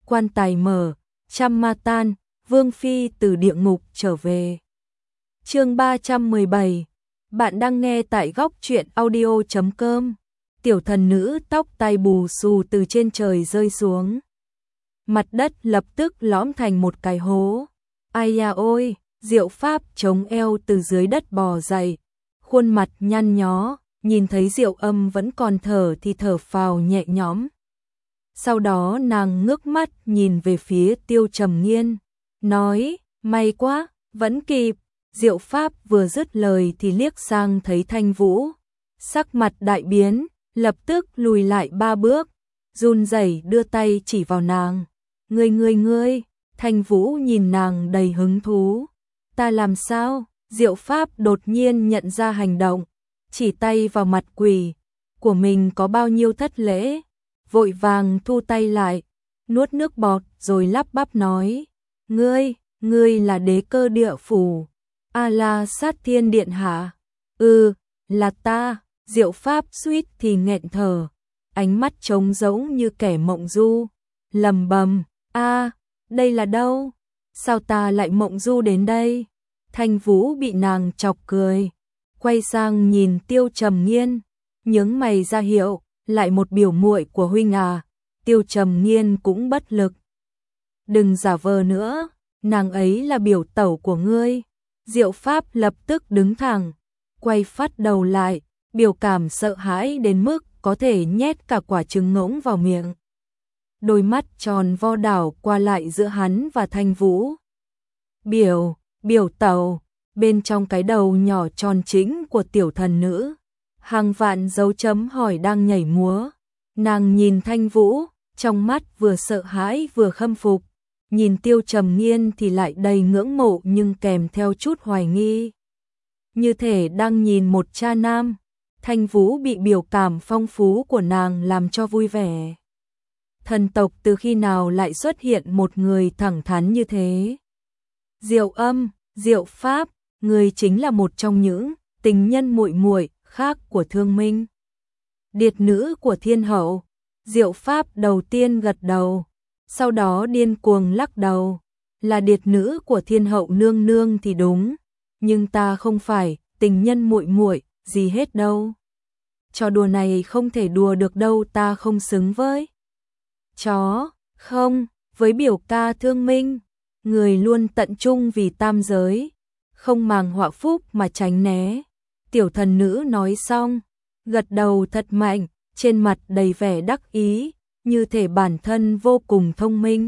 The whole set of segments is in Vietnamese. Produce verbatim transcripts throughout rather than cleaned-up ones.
quan tài mở, trăm ma tan, Vương Phi từ địa ngục trở về. Chương ba trăm mười bảy. Bạn đang nghe tại góc truyện audio chấm com. Tiểu thần nữ tóc tai bù xù từ trên trời rơi xuống. Mặt đất lập tức lõm thành một cái hố. Ai da ôi, Diệu Pháp chống eo từ dưới đất bò dậy, khuôn mặt nhăn nhó, nhìn thấy Diệu Âm vẫn còn thở thì thở phào nhẹ nhõm. Sau đó nàng ngước mắt nhìn về phía Tiêu Trầm Nghiên, nói, may quá, vẫn kịp. Diệu Pháp vừa dứt lời thì liếc sang thấy Thanh Vũ, sắc mặt đại biến, lập tức lùi lại ba bước, run rẩy đưa tay chỉ vào nàng. Ngươi ngươi ngươi, Thanh Vũ nhìn nàng đầy hứng thú. Ta làm sao? Diệu Pháp đột nhiên nhận ra hành động, chỉ tay vào mặt quỷ của mình có bao nhiêu thất lễ, vội vàng thu tay lại, nuốt nước bọt rồi lắp bắp nói, ngươi, ngươi là đế cơ địa phủ, A La Sát Thiên Điện hạ? Ừ, là ta. Diệu Pháp suýt thì nghẹn thở, ánh mắt trống rỗng như kẻ mộng du, lầm bầm, a, đây là đâu? Sao ta lại mộng du đến đây? Thanh Vũ bị nàng chọc cười, quay sang nhìn Tiêu Trầm Nghiên, nhướng mày ra hiệu, lại một biểu muội của huynh à. Tiêu Trầm Nghiên cũng bất lực. Đừng giả vờ nữa, nàng ấy là biểu tẩu của ngươi. Diệu Pháp lập tức đứng thẳng, quay phát đầu lại, biểu cảm sợ hãi đến mức có thể nhét cả quả trứng ngỗng vào miệng. Đôi mắt tròn vo đảo qua lại giữa hắn và Thanh Vũ. Biểu, biểu tẩu, bên trong cái đầu nhỏ tròn chính của tiểu thần nữ, hàng vạn dấu chấm hỏi đang nhảy múa. Nàng nhìn Thanh Vũ, trong mắt vừa sợ hãi vừa khâm phục, nhìn Tiêu Trầm Nghiên thì lại đầy ngưỡng mộ nhưng kèm theo chút hoài nghi. Như thể đang nhìn một cha nam. Thanh Vũ bị biểu cảm phong phú của nàng làm cho vui vẻ. Thần tộc từ khi nào lại xuất hiện một người thẳng thắn như thế? Diệu Âm, Diệu Pháp, người chính là một trong những tình nhân muội muội khác của Thương Minh, điệt nữ của Thiên Hậu. Diệu Pháp đầu tiên gật đầu, sau đó điên cuồng lắc đầu. Là điệt nữ của Thiên Hậu nương nương thì đúng, nhưng ta không phải tình nhân muội muội gì hết đâu. Trò đùa này không thể đùa được đâu, ta không xứng với. Chó, không, với biểu ca Thương Minh, người luôn tận trung vì tam giới, không màng họa phúc mà tránh né. Tiểu thần nữ nói xong, gật đầu thật mạnh, trên mặt đầy vẻ đắc ý, như thể bản thân vô cùng thông minh.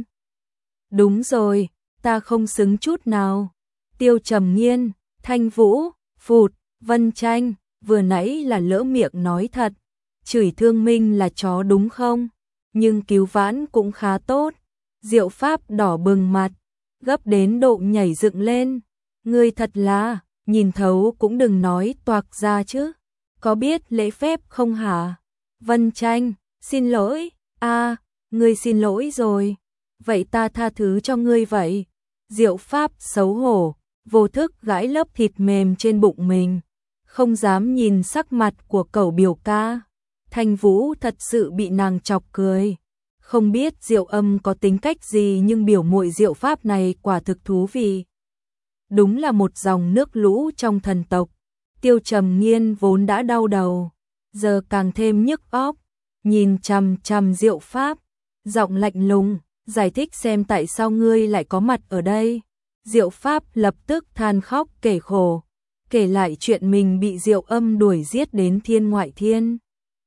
Đúng rồi, ta không xứng chút nào. Tiêu Trầm Nghiên, Thanh Vũ, Phụt, Vân Tranh, vừa nãy là lỡ miệng nói thật, chửi Thương Minh là chó đúng không? Nhưng cứu vãn cũng khá tốt. Diệu Pháp đỏ bừng mặt, gấp đến độ nhảy dựng lên. Ngươi thật là, nhìn thấu cũng đừng nói toạc ra chứ. Có biết lễ phép không hả? Vân Tranh, xin lỗi. A, ngươi xin lỗi rồi. Vậy ta tha thứ cho ngươi vậy. Diệu Pháp xấu hổ, vô thức gãi lớp thịt mềm trên bụng mình, không dám nhìn sắc mặt của cẩu biểu ca. Thanh Vũ thật sự bị nàng chọc cười. Không biết Diệu Âm có tính cách gì nhưng biểu muội Diệu Pháp này quả thực thú vị. Đúng là một dòng nước lũ trong thần tộc. Tiêu Trầm Nghiên vốn đã đau đầu, giờ càng thêm nhức óc, nhìn chằm chằm Diệu Pháp, giọng lạnh lùng, giải thích xem tại sao ngươi lại có mặt ở đây. Diệu Pháp lập tức than khóc kể khổ, kể lại chuyện mình bị Diệu Âm đuổi giết đến thiên ngoại thiên.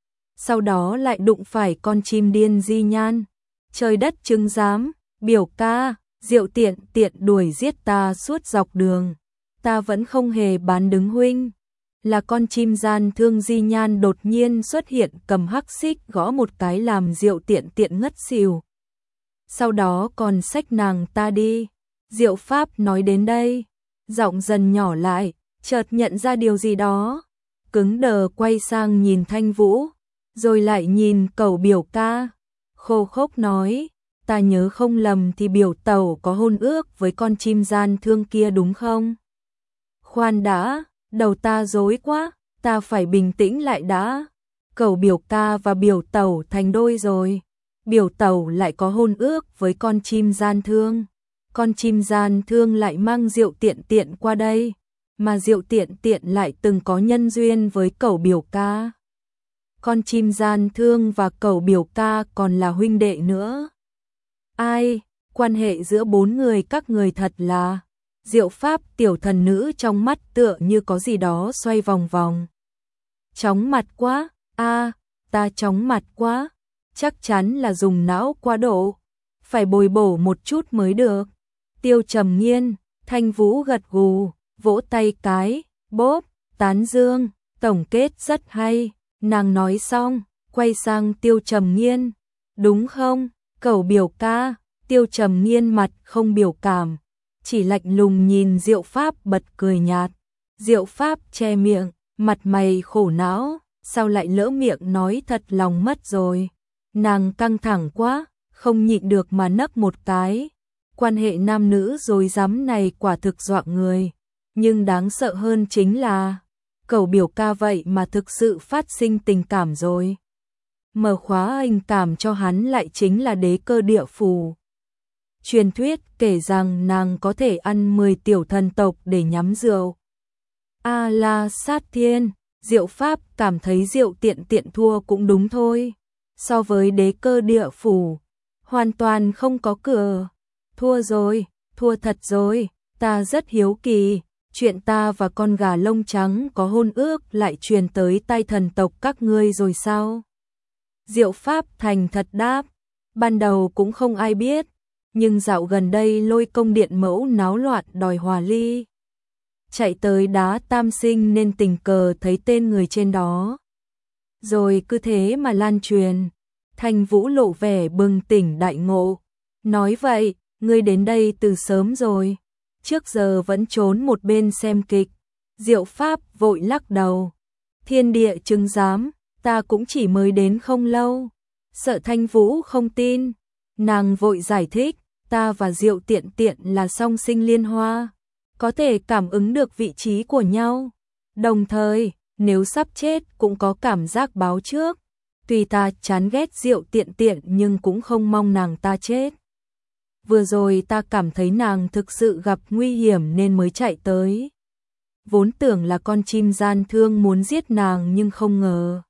Sau đó lại đụng phải con chim điên Di Nhan. Trời đất chứng giám, biểu ca, Diệu tiện tiện đuổi giết ta suốt dọc đường. Ta vẫn không hề bán đứng huynh. Là con chim gian thương Di Nhan đột nhiên xuất hiện cầm hắc xích gõ một cái làm Diệu tiện tiện ngất xỉu. Sau đó còn xách nàng ta đi. Diệu Pháp nói đến đây, giọng dần nhỏ lại, chợt nhận ra điều gì đó, cứng đờ quay sang nhìn Thanh Vũ, rồi lại nhìn cẩu biểu ca, khô khốc nói, ta nhớ không lầm thì biểu tẩu có hôn ước với con chim gian thương kia đúng không? Khoan đã, đầu ta rối quá, ta phải bình tĩnh lại đã. Cẩu biểu ca và biểu tẩu thành đôi rồi. biểu tẩu lại có hôn ước với con chim gian thương. Con chim gian thương lại mang Diệu Tiện Tiện qua đây, mà Diệu Tiện Tiện lại từng có nhân duyên với cẩu biểu ca. Con chim gian thương và cẩu biểu ca còn là huynh đệ nữa. Ai, quan hệ giữa bốn người các người thật là... Diệu Pháp tiểu thần nữ trong mắt tựa như có gì đó xoay vòng vòng. Chóng mặt quá, a, ta chóng mặt quá, chắc chắn là dùng não quá độ, phải bồi bổ một chút mới được. Tiêu Trầm Nghiên, Thanh Vũ gật gù, vỗ tay cái, bốp, tán dương, tổng kết rất hay. Nàng nói xong, quay sang Tiêu Trầm Nghiên, đúng không, cẩu biểu ca. Tiêu Trầm Nghiên mặt không biểu cảm, chỉ lạnh lùng nhìn Diệu Pháp bật cười nhạt. Diệu Pháp che miệng, mặt mày khổ não, sao lại lỡ miệng nói thật lòng mất rồi. Nàng căng thẳng quá, không nhịn được mà nấc một cái. Quan hệ nam nữ dối rắm này quả thực dọa người, nhưng đáng sợ hơn chính là cẩu biểu ca vậy mà thực sự phát sinh tình cảm rồi. Mở khóa tình cảm cho hắn lại chính là đế cơ địa phù. Truyền thuyết kể rằng nàng có thể ăn mười tiểu thần tộc để nhắm rượu. A la sát thiên, Diệu Pháp cảm thấy Diệu Tiện Tiện thua cũng đúng thôi. So với đế cơ địa phủ, hoàn toàn không có cửa. Thua rồi, thua thật rồi, ta rất hiếu kỳ, chuyện ta và con gà lông trắng có hôn ước lại truyền tới tai thần tộc các ngươi rồi sao? Diệu Pháp thành thật đáp, ban đầu cũng không ai biết, nhưng dạo gần đây Lôi Công điện mẫu náo loạn đòi hòa ly. Chạy tới đá tam sinh nên tình cờ thấy tên người trên đó. Rồi cứ thế mà lan truyền. Thanh Vũ lộ vẻ bừng tỉnh đại ngộ. Nói vậy, ngươi đến đây từ sớm rồi. Trước giờ vẫn trốn một bên xem kịch. Diệu Pháp vội lắc đầu. Thiên địa chứng giám, ta cũng chỉ mới đến không lâu. Sợ Thanh Vũ không tin. Nàng vội giải thích, ta và Diệu Tiện Tiện là song sinh liên hoa, có thể cảm ứng được vị trí của nhau. Đồng thời, nếu sắp chết cũng có cảm giác báo trước. Tuy ta chán ghét Diệu Tiện Tiện nhưng cũng không mong nàng ta chết. Vừa rồi ta cảm thấy nàng thực sự gặp nguy hiểm nên mới chạy tới. Vốn tưởng là con chim gian thương muốn giết nàng nhưng không ngờ.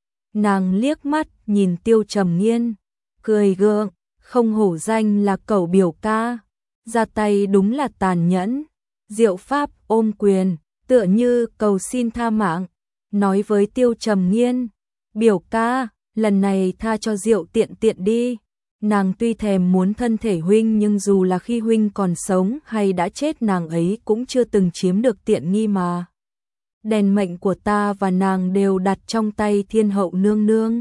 Nàng liếc mắt nhìn Tiêu Trầm Nghiên, cười gượng, không hổ danh là cẩu biểu ca, ra tay đúng là tàn nhẫn. Diệu Pháp ôm quyền, tựa như cầu xin tha mạng, nói với Tiêu Trầm Nghiên, biểu ca, lần này tha cho Diệu Tiện Tiện đi. Nàng tuy thèm muốn thân thể huynh nhưng dù là khi huynh còn sống hay đã chết nàng ấy cũng chưa từng chiếm được tiện nghi mà. Đèn mệnh của ta và nàng đều đặt trong tay Thiên Hậu nương nương.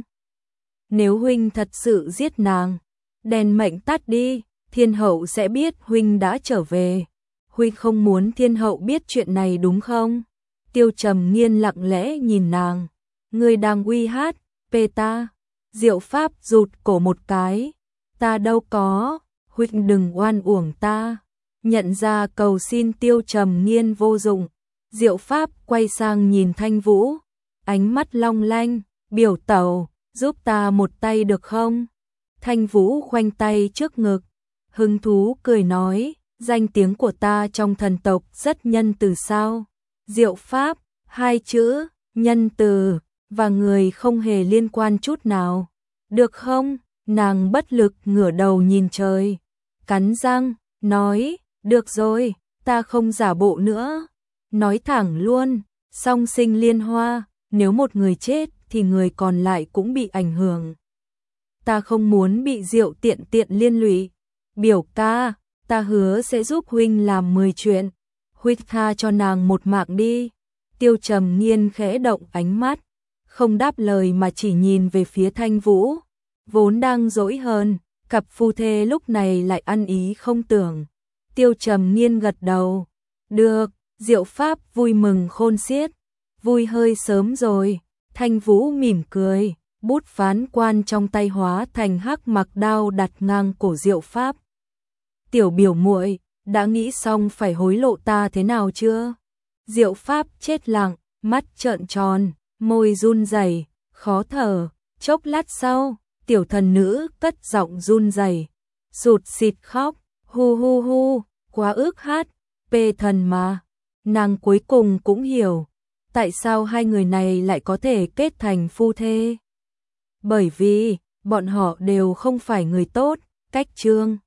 Nếu huynh thật sự giết nàng, đèn mệnh tắt đi, Thiên Hậu sẽ biết huynh đã trở về. Huynh không muốn Thiên Hậu biết chuyện này đúng không? Tiêu Trầm Nghiên lặng lẽ nhìn nàng. Ngươi đang uy hát, pê ta. Diệu Pháp rụt cổ một cái. Ta đâu có, huynh đừng oan uổng ta. Nhận ra cầu xin Tiêu Trầm Nghiên vô dụng. Diệu Pháp quay sang nhìn Thanh Vũ. Ánh mắt long lanh, biểu tẩu, giúp ta một tay được không? Thanh Vũ khoanh tay trước ngực. Hứng thú cười nói, danh tiếng của ta trong thần tộc rất nhân từ sao? Diệu Pháp, hai chữ, nhân từ, và người không hề liên quan chút nào. Được không? Nàng bất lực ngửa đầu nhìn trời. Cắn răng, nói, được rồi, ta không giả bộ nữa. Nói thẳng luôn, song sinh liên hoa, nếu một người chết thì người còn lại cũng bị ảnh hưởng. Ta không muốn bị Diệu Tiện Tiện liên lụy. Biểu ca, ta hứa sẽ giúp huynh làm mười chuyện. Huynh tha cho nàng một mạng đi. Tiêu Trầm Nghiên khẽ động ánh mắt, không đáp lời mà chỉ nhìn về phía Thanh Vũ. Vốn đang dỗi hơn, cặp phu thê lúc này lại ăn ý không tưởng. Tiêu Trầm Nghiên gật đầu. Được, Diệu Pháp vui mừng khôn xiết. Vui hơi sớm rồi. Thanh Vũ mỉm cười, bút phán quan trong tay hóa thành hắc mặc đao đặt ngang cổ Diệu Pháp. Tiểu biểu muội, đã nghĩ xong phải hối lộ ta thế nào chưa? Diệu Pháp chết lặng, mắt trợn tròn, môi run rẩy, khó thở. Chốc lát sau, Tiểu thần nữ cất giọng run rẩy, sụt sịt khóc, hu hu hu, quá ước hát, pê thần mà. Nàng cuối cùng cũng hiểu, tại sao hai người này lại có thể kết thành phu thê. Bởi vì, bọn họ đều không phải người tốt, cách Trương